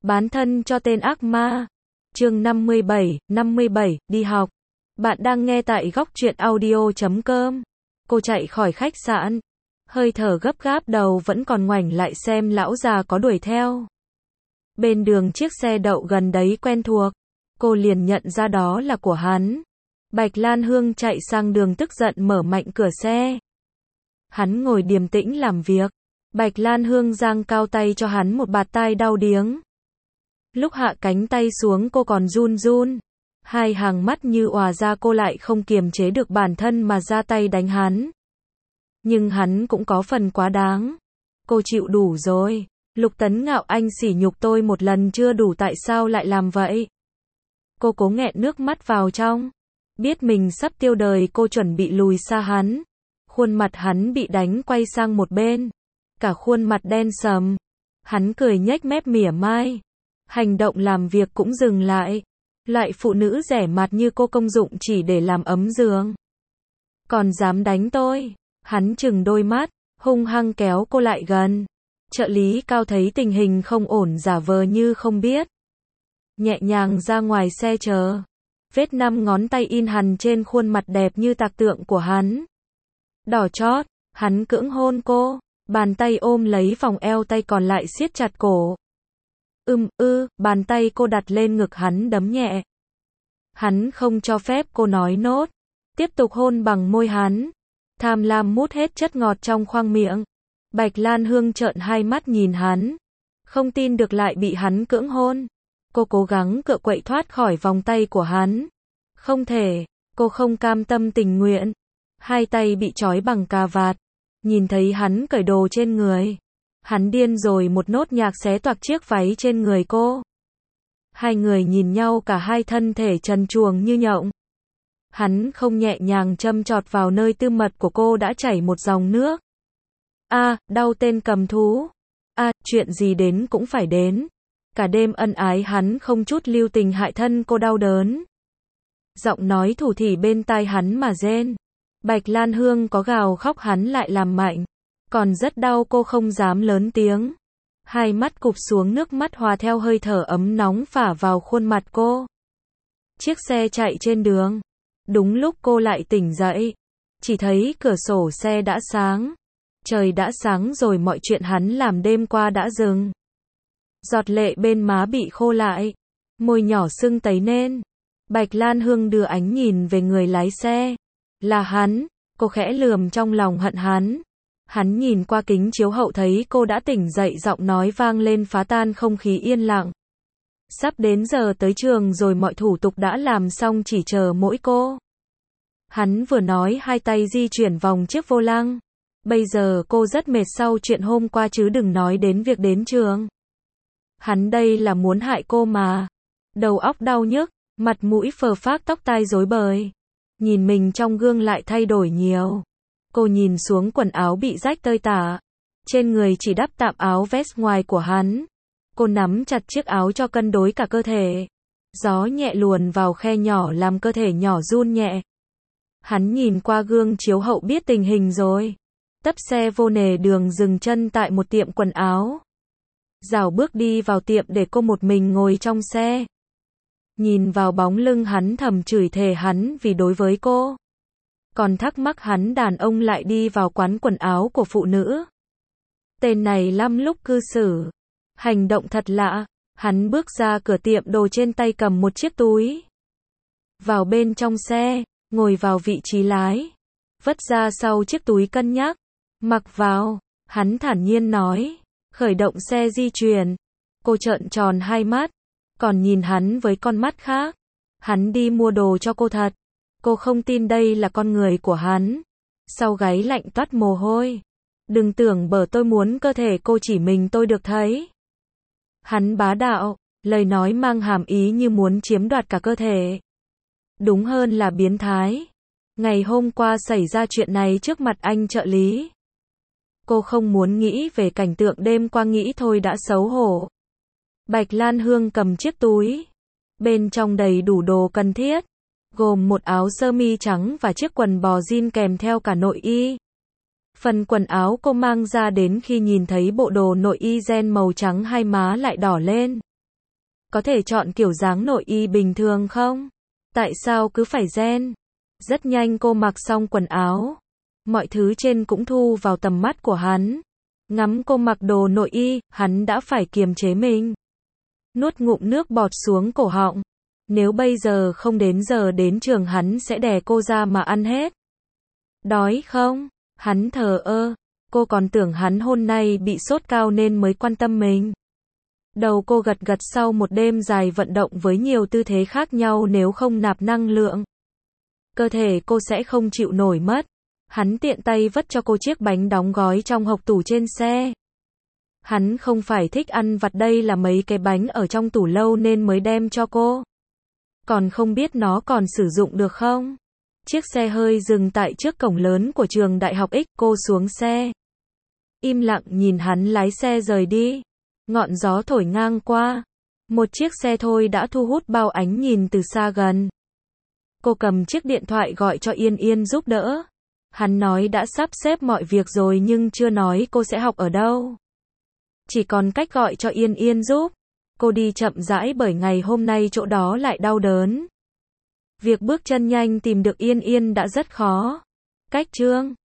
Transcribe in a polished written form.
Bán thân cho tên ác ma. Chương 57, đi học. Bạn đang nghe tại góc truyện audio.com. Cô chạy khỏi khách sạn. Hơi thở gấp gáp, đầu vẫn còn ngoảnh lại xem lão già có đuổi theo. Bên đường chiếc xe đậu gần đấy quen thuộc. Cô liền nhận ra đó là của hắn. Bạch Lan Hương chạy sang đường tức giận mở mạnh cửa xe. Hắn ngồi điềm tĩnh làm việc. Bạch Lan Hương giang cao tay cho hắn một bạt tai đau điếng. Lúc hạ cánh tay xuống cô còn run run. Hai hàng mắt như òa ra, cô lại không kiềm chế được bản thân mà ra tay đánh hắn. Nhưng hắn cũng có phần quá đáng. Cô chịu đủ rồi. Lục Tấn Ngạo, anh sỉ nhục tôi một lần chưa đủ, tại sao lại làm vậy? Cô cố nghẹn nước mắt vào trong. Biết mình sắp tiêu đời, cô chuẩn bị lùi xa hắn. Khuôn mặt hắn bị đánh quay sang một bên. Cả khuôn mặt đen sầm. Hắn cười nhếch mép mỉa mai. Hành động làm việc cũng dừng lại. Loại phụ nữ rẻ mạt như cô công dụng chỉ để làm ấm giường. Còn dám đánh tôi? Hắn trừng đôi mắt, hung hăng kéo cô lại gần. Trợ lý Cao thấy tình hình không ổn giả vờ như không biết. Nhẹ nhàng ra ngoài xe chờ. Vết 5 ngón tay in hằn trên khuôn mặt đẹp như tạc tượng của hắn. Đỏ chót, hắn cưỡng hôn cô. Bàn tay ôm lấy vòng eo, tay còn lại siết chặt cổ. Bàn tay cô đặt lên ngực hắn đấm nhẹ. Hắn không cho phép cô nói nốt. Tiếp tục hôn bằng môi hắn. Tham lam mút hết chất ngọt trong khoang miệng. Bạch Lan Hương trợn hai mắt nhìn hắn. Không tin được lại bị hắn cưỡng hôn. Cô cố gắng cựa quậy thoát khỏi vòng tay của hắn. Không thể, cô không cam tâm tình nguyện. Hai tay bị trói bằng cà vạt. Nhìn thấy hắn cởi đồ trên người. Hắn điên rồi, một nốt nhạc xé toạc chiếc váy trên người cô. Hai người nhìn nhau, cả hai thân thể trần truồng như nhộng. Hắn không nhẹ nhàng châm chọt vào nơi tư mật của cô đã chảy một dòng nước. Đau tên cầm thú. Chuyện gì đến cũng phải đến. Cả đêm ân ái hắn không chút lưu tình hại thân cô đau đớn. Giọng nói thủ thỉ bên tai hắn mà rên. Bạch Lan Hương có gào khóc hắn lại làm mạnh. Còn rất đau, cô không dám lớn tiếng. Hai mắt cụp xuống, nước mắt hòa theo hơi thở ấm nóng phả vào khuôn mặt cô. Chiếc xe chạy trên đường. Đúng lúc cô lại tỉnh dậy. Chỉ thấy cửa sổ xe đã sáng. Trời đã sáng rồi, mọi chuyện hắn làm đêm qua đã dừng. Giọt lệ bên má bị khô lại. Môi nhỏ sưng tấy nên. Bạch Lan Hương đưa ánh nhìn về người lái xe. Là hắn. Cô khẽ lườm trong lòng hận hắn. Hắn nhìn qua kính chiếu hậu thấy cô đã tỉnh dậy, giọng nói vang lên phá tan không khí yên lặng. Sắp đến giờ tới trường rồi, mọi thủ tục đã làm xong, chỉ chờ mỗi cô. Hắn vừa nói, hai tay di chuyển vòng chiếc vô lăng. Bây giờ cô rất mệt sau chuyện hôm qua, chứ đừng nói đến việc đến trường. Hắn đây là muốn hại cô mà. Đầu óc đau nhức, mặt mũi phờ phác, tóc tai rối bời. Nhìn mình trong gương lại thay đổi nhiều. Cô nhìn xuống quần áo bị rách tơi tả. Trên người chỉ đắp tạm áo vest ngoài của hắn. Cô nắm chặt chiếc áo cho cân đối cả cơ thể. Gió nhẹ luồn vào khe nhỏ làm cơ thể nhỏ run nhẹ. Hắn nhìn qua gương chiếu hậu biết tình hình rồi. Tấp xe vô nề đường dừng chân tại một tiệm quần áo. Rảo bước đi vào tiệm để cô một mình ngồi trong xe. Nhìn vào bóng lưng hắn thầm chửi thề hắn vì đối với cô. Còn thắc mắc hắn đàn ông lại đi vào quán quần áo của phụ nữ. Tên này lắm lúc cư xử. Hành động thật lạ. Hắn bước ra cửa tiệm đồ, trên tay cầm một chiếc túi. Vào bên trong xe, ngồi vào vị trí lái. Vất ra sau chiếc túi cân nhắc. Mặc vào, hắn thản nhiên nói. Khởi động xe di chuyển. Cô trợn tròn hai mắt. Còn nhìn hắn với con mắt khác. Hắn đi mua đồ cho cô thật. Cô không tin đây là con người của hắn. Sau gáy lạnh toát mồ hôi. Đừng tưởng bở tôi muốn cơ thể cô, chỉ mình tôi được thấy. Hắn bá đạo, lời nói mang hàm ý như muốn chiếm đoạt cả cơ thể. Đúng hơn là biến thái. Ngày hôm qua xảy ra chuyện này trước mặt anh trợ lý. Cô không muốn nghĩ về cảnh tượng đêm qua, nghĩ thôi đã xấu hổ. Bạch Lan Hương cầm chiếc túi. Bên trong đầy đủ đồ cần thiết. Gồm một áo sơ mi trắng và chiếc quần bò jean kèm theo cả nội y. Phần quần áo cô mang ra đến khi nhìn thấy bộ đồ nội y ren màu trắng, hai má lại đỏ lên. Có thể chọn kiểu dáng nội y bình thường không? Tại sao cứ phải ren? Rất nhanh cô mặc xong quần áo. Mọi thứ trên cũng thu vào tầm mắt của hắn. Ngắm cô mặc đồ nội y, hắn đã phải kiềm chế mình. Nuốt ngụm nước bọt xuống cổ họng. Nếu bây giờ không đến giờ đến trường hắn sẽ đè cô ra mà ăn hết. Đói không? Hắn thờ ơ. Cô còn tưởng hắn hôm nay bị sốt cao nên mới quan tâm mình. Đầu cô gật gật sau một đêm dài vận động với nhiều tư thế khác nhau, nếu không nạp năng lượng, cơ thể cô sẽ không chịu nổi mất. Hắn tiện tay vất cho cô chiếc bánh đóng gói trong hộc tủ trên xe. Hắn không phải thích ăn vặt, đây là mấy cái bánh ở trong tủ lâu nên mới đem cho cô. Còn không biết nó còn sử dụng được không? Chiếc xe hơi dừng tại trước cổng lớn của trường đại học X, cô xuống xe. Im lặng nhìn hắn lái xe rời đi. Ngọn gió thổi ngang qua. Một chiếc xe thôi đã thu hút bao ánh nhìn từ xa gần. Cô cầm chiếc điện thoại gọi cho Yên Yên giúp đỡ. Hắn nói đã sắp xếp mọi việc rồi nhưng chưa nói cô sẽ học ở đâu. Chỉ còn cách gọi cho Yên Yên giúp. Cô đi chậm rãi bởi ngày hôm nay chỗ đó lại đau đớn. Việc bước chân nhanh tìm được Yên Yên đã rất khó. Cách chương